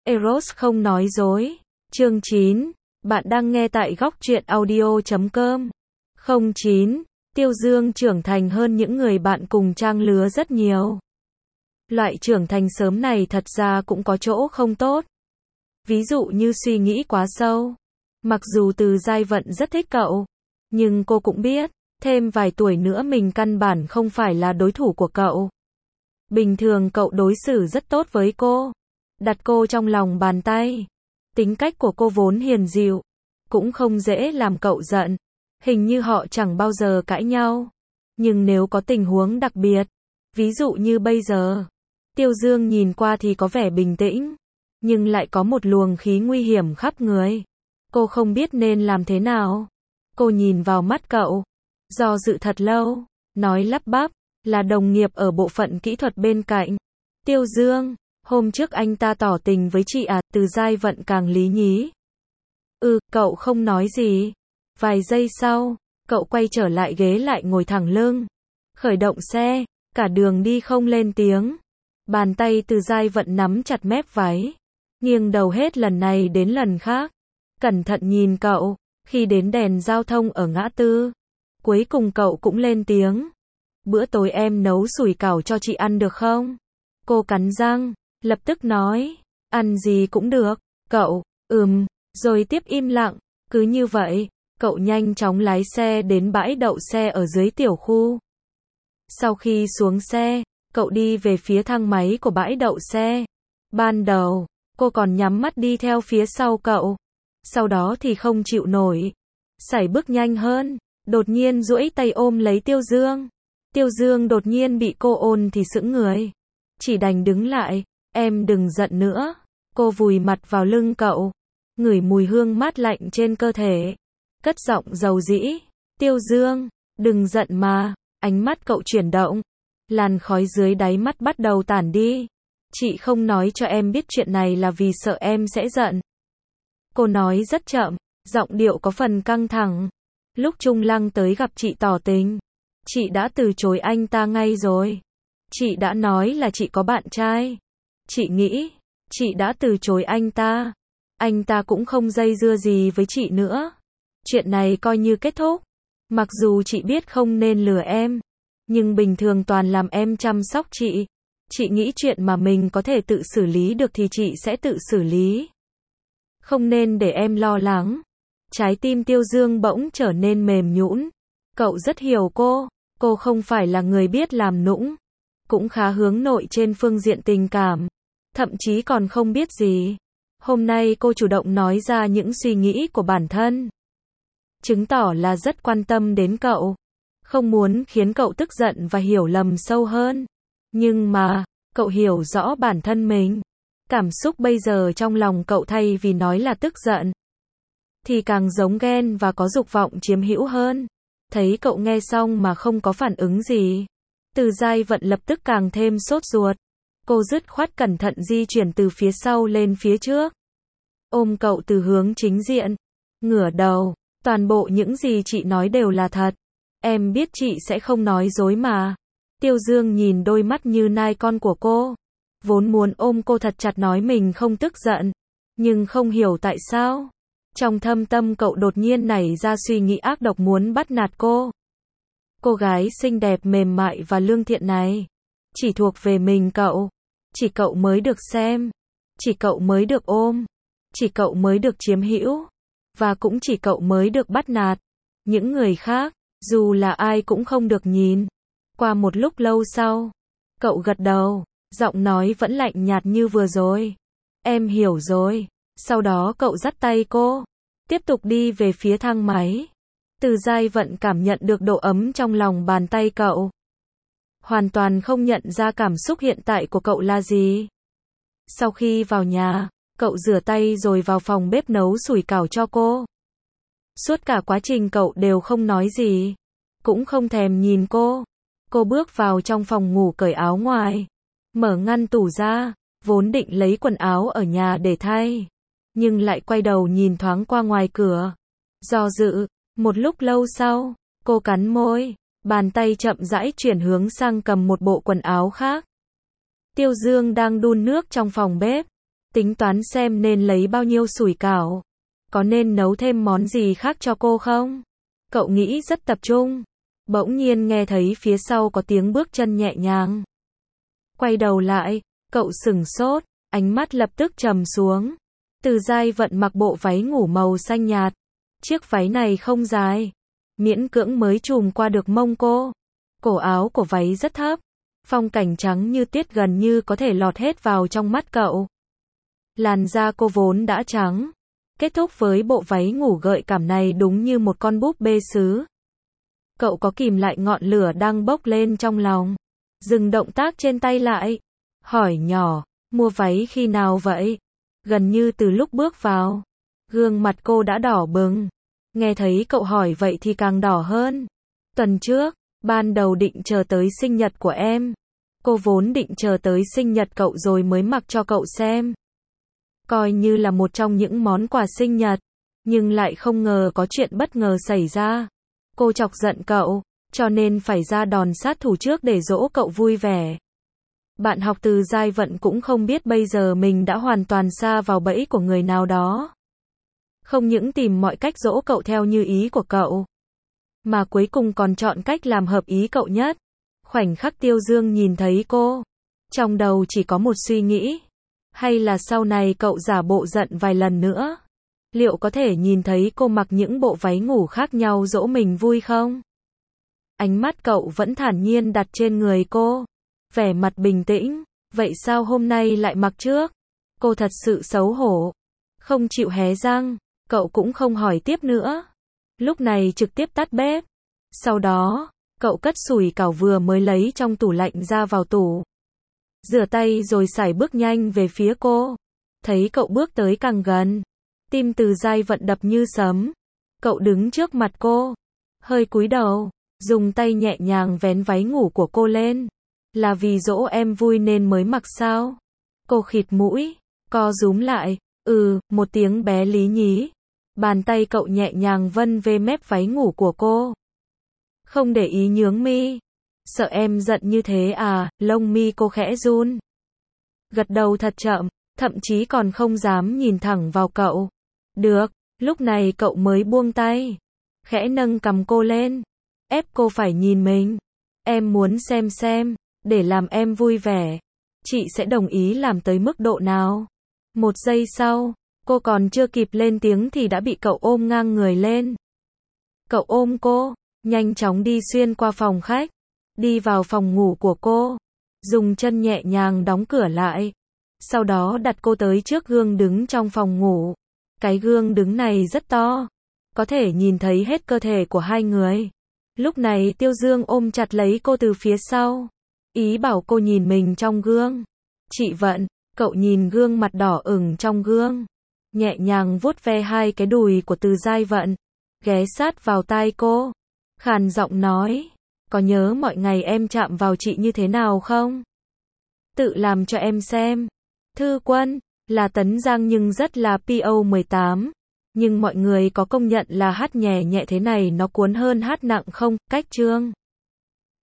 Eros không nói dối. Chương 9. Bạn đang nghe tại góc truyện audio.com. 09. Tiêu Dương trưởng thành hơn những người bạn cùng trang lứa rất nhiều. Loại trưởng thành sớm này thật ra cũng có chỗ không tốt. Ví dụ như suy nghĩ quá sâu. Mặc dù Từ Giai Vận rất thích cậu, nhưng cô cũng biết, thêm vài tuổi nữa mình căn bản không phải là đối thủ của cậu. Bình thường cậu đối xử rất tốt với cô, đặt cô trong lòng bàn tay. Tính cách của cô vốn hiền dịu, cũng không dễ làm cậu giận. Hình như họ chẳng bao giờ cãi nhau. Nhưng nếu có tình huống đặc biệt, ví dụ như bây giờ, Tiêu Dương nhìn qua thì có vẻ bình tĩnh, nhưng lại có một luồng khí nguy hiểm khắp người. Cô không biết nên làm thế nào. Cô nhìn vào mắt cậu, do dự thật lâu, nói lắp bắp, là đồng nghiệp ở bộ phận kỹ thuật bên cạnh. Tiêu Dương, hôm trước anh ta tỏ tình với chị à? Từ Giai Vận càng lý nhí. Cậu không nói gì. Vài giây sau, cậu quay trở lại ghế lại ngồi thẳng lưng. Khởi động xe, cả đường đi không lên tiếng. Bàn tay Từ Giai Vận nắm chặt mép váy, nghiêng đầu hết lần này đến lần khác. Cẩn thận nhìn cậu, khi đến đèn giao thông ở ngã tư. Cuối cùng cậu cũng lên tiếng. Bữa tối em nấu sủi cảo cho chị ăn được không? Cô cắn răng, lập tức nói, ăn gì cũng được. Cậu, rồi tiếp im lặng. Cứ như vậy, cậu nhanh chóng lái xe đến bãi đậu xe ở dưới tiểu khu. Sau khi xuống xe, cậu đi về phía thang máy của bãi đậu xe. Ban đầu, cô còn nhắm mắt đi theo phía sau cậu. Sau đó thì không chịu nổi, sải bước nhanh hơn, đột nhiên duỗi tay ôm lấy Tiêu Dương. Tiêu Dương đột nhiên bị cô ôm thì sững người, chỉ đành đứng lại. Em đừng giận nữa. Cô vùi mặt vào lưng cậu, ngửi mùi hương mát lạnh trên cơ thể, cất giọng dầu dĩ. Tiêu Dương, đừng giận mà. Ánh mắt cậu chuyển động, làn khói dưới đáy mắt bắt đầu tản đi. Chị không nói cho em biết chuyện này là vì sợ em sẽ giận. Cô nói rất chậm, giọng điệu có phần căng thẳng. Lúc Trung Lăng tới gặp chị tỏ tình, chị đã từ chối anh ta ngay rồi. Chị đã nói là chị có bạn trai. Chị nghĩ, chị đã từ chối anh ta. Anh ta cũng không dây dưa gì với chị nữa. Chuyện này coi như kết thúc. Mặc dù chị biết không nên lừa em, nhưng bình thường toàn làm em chăm sóc chị. Chị nghĩ chuyện mà mình có thể tự xử lý được thì chị sẽ tự xử lý. Không nên để em lo lắng. Trái tim Tiêu Dương bỗng trở nên mềm nhũn. Cậu rất hiểu cô không phải là người biết làm nũng, cũng khá hướng nội trên phương diện tình cảm, thậm chí còn không biết gì. Hôm nay cô chủ động nói ra những suy nghĩ của bản thân, chứng tỏ là rất quan tâm đến cậu, không muốn khiến cậu tức giận và hiểu lầm sâu hơn. Nhưng mà, cậu hiểu rõ bản thân mình. Cảm xúc bây giờ trong lòng cậu thay vì nói là tức giận, thì càng giống ghen và có dục vọng chiếm hữu hơn. Thấy cậu nghe xong mà không có phản ứng gì, Từ Giai Vận lập tức càng thêm sốt ruột. Cô dứt khoát cẩn thận di chuyển từ phía sau lên phía trước, ôm cậu từ hướng chính diện, ngửa đầu. Toàn bộ những gì chị nói đều là thật. Em biết chị sẽ không nói dối mà. Tiêu Dương nhìn đôi mắt như nai con của cô, vốn muốn ôm cô thật chặt nói mình không tức giận, nhưng không hiểu tại sao, trong thâm tâm cậu đột nhiên nảy ra suy nghĩ ác độc muốn bắt nạt cô. Cô gái xinh đẹp mềm mại và lương thiện này, chỉ thuộc về mình cậu. Chỉ cậu mới được xem, chỉ cậu mới được ôm, chỉ cậu mới được chiếm hữu, và cũng chỉ cậu mới được bắt nạt. Những người khác, dù là ai cũng không được nhìn. Qua một lúc lâu sau, cậu gật đầu, giọng nói vẫn lạnh nhạt như vừa rồi. Em hiểu rồi. Sau đó cậu dắt tay cô, tiếp tục đi về phía thang máy. Từ Giai Vận cảm nhận được độ ấm trong lòng bàn tay cậu, hoàn toàn không nhận ra cảm xúc hiện tại của cậu là gì. Sau khi vào nhà, cậu rửa tay rồi vào phòng bếp nấu sủi cảo cho cô. Suốt cả quá trình cậu đều không nói gì, cũng không thèm nhìn cô. Cô bước vào trong phòng ngủ cởi áo ngoài, mở ngăn tủ ra, vốn định lấy quần áo ở nhà để thay, nhưng lại quay đầu nhìn thoáng qua ngoài cửa. Do dự, một lúc lâu sau, cô cắn môi, bàn tay chậm rãi chuyển hướng sang cầm một bộ quần áo khác. Tiêu Dương đang đun nước trong phòng bếp, tính toán xem nên lấy bao nhiêu sủi cảo. Có nên nấu thêm món gì khác cho cô không? Cậu nghĩ rất tập trung. Bỗng nhiên nghe thấy phía sau có tiếng bước chân nhẹ nhàng. Quay đầu lại, cậu sửng sốt, ánh mắt lập tức trầm xuống. Từ Giai Vận mặc bộ váy ngủ màu xanh nhạt. Chiếc váy này không dài, miễn cưỡng mới trùm qua được mông cô. Cổ áo của váy rất thấp, phong cảnh trắng như tuyết gần như có thể lọt hết vào trong mắt cậu. Làn da cô vốn đã trắng, kết thúc với bộ váy ngủ gợi cảm này đúng như một con búp bê sứ. Cậu có kìm lại ngọn lửa đang bốc lên trong lòng, dừng động tác trên tay lại, hỏi nhỏ, mua váy khi nào vậy? Gần như từ lúc bước vào, gương mặt cô đã đỏ bừng. Nghe thấy cậu hỏi vậy thì càng đỏ hơn. Tuần trước, ban đầu định chờ tới sinh nhật của em. Cô vốn định chờ tới sinh nhật cậu rồi mới mặc cho cậu xem. Coi như là một trong những món quà sinh nhật. Nhưng lại không ngờ có chuyện bất ngờ xảy ra. Cô chọc giận cậu, cho nên phải ra đòn sát thủ trước để dỗ cậu vui vẻ. Bạn học Từ Giai Vận cũng không biết bây giờ mình đã hoàn toàn sa vào bẫy của người nào đó. Không những tìm mọi cách dỗ cậu theo như ý của cậu, mà cuối cùng còn chọn cách làm hợp ý cậu nhất. Khoảnh khắc Tiêu Dương nhìn thấy cô, trong đầu chỉ có một suy nghĩ. Hay là sau này cậu giả bộ giận vài lần nữa, liệu có thể nhìn thấy cô mặc những bộ váy ngủ khác nhau dỗ mình vui không? Ánh mắt cậu vẫn thản nhiên đặt trên người cô, vẻ mặt bình tĩnh. Vậy sao hôm nay lại mặc trước? Cô thật sự xấu hổ, không chịu hé răng. Cậu cũng không hỏi tiếp nữa. Lúc này trực tiếp tắt bếp. Sau đó, cậu cất sủi cảo vừa mới lấy trong tủ lạnh ra vào tủ. Rửa tay rồi sải bước nhanh về phía cô. Thấy cậu bước tới càng gần, tim Từ Giai Vận đập như sấm. Cậu đứng trước mặt cô, hơi cúi đầu, dùng tay nhẹ nhàng vén váy ngủ của cô lên. Là vì dỗ em vui nên mới mặc sao? Cô khịt mũi, co rúm lại. Một tiếng bé lý nhí. Bàn tay cậu nhẹ nhàng vân về mép váy ngủ của cô. Không để ý nhướng mi. Sợ em giận như thế à? Lông mi cô khẽ run. Gật đầu thật chậm, thậm chí còn không dám nhìn thẳng vào cậu. Được, lúc này cậu mới buông tay. Khẽ nâng cằm cô lên, ép cô phải nhìn mình. Em muốn xem, để làm em vui vẻ, chị sẽ đồng ý làm tới mức độ nào? Một giây sau, cô còn chưa kịp lên tiếng thì đã bị cậu ôm ngang người lên. Cậu ôm cô, nhanh chóng đi xuyên qua phòng khách, đi vào phòng ngủ của cô, dùng chân nhẹ nhàng đóng cửa lại. Sau đó đặt cô tới trước gương đứng trong phòng ngủ. Cái gương đứng này rất to, có thể nhìn thấy hết cơ thể của hai người. Lúc này Tiêu Dương ôm chặt lấy cô từ phía sau, ý bảo cô nhìn mình trong gương. Chị Vận, cậu nhìn gương mặt đỏ ửng trong gương, nhẹ nhàng vuốt ve hai cái đùi của Từ Giai Vận, ghé sát vào tai cô, khàn giọng nói, có nhớ mọi ngày em chạm vào chị như thế nào không? Tự làm cho em xem. Thư Quân là Tấn Giang nhưng rất là PO18, nhưng mọi người có công nhận là hát nhẹ nhẹ thế này nó cuốn hơn hát nặng không? Cách chương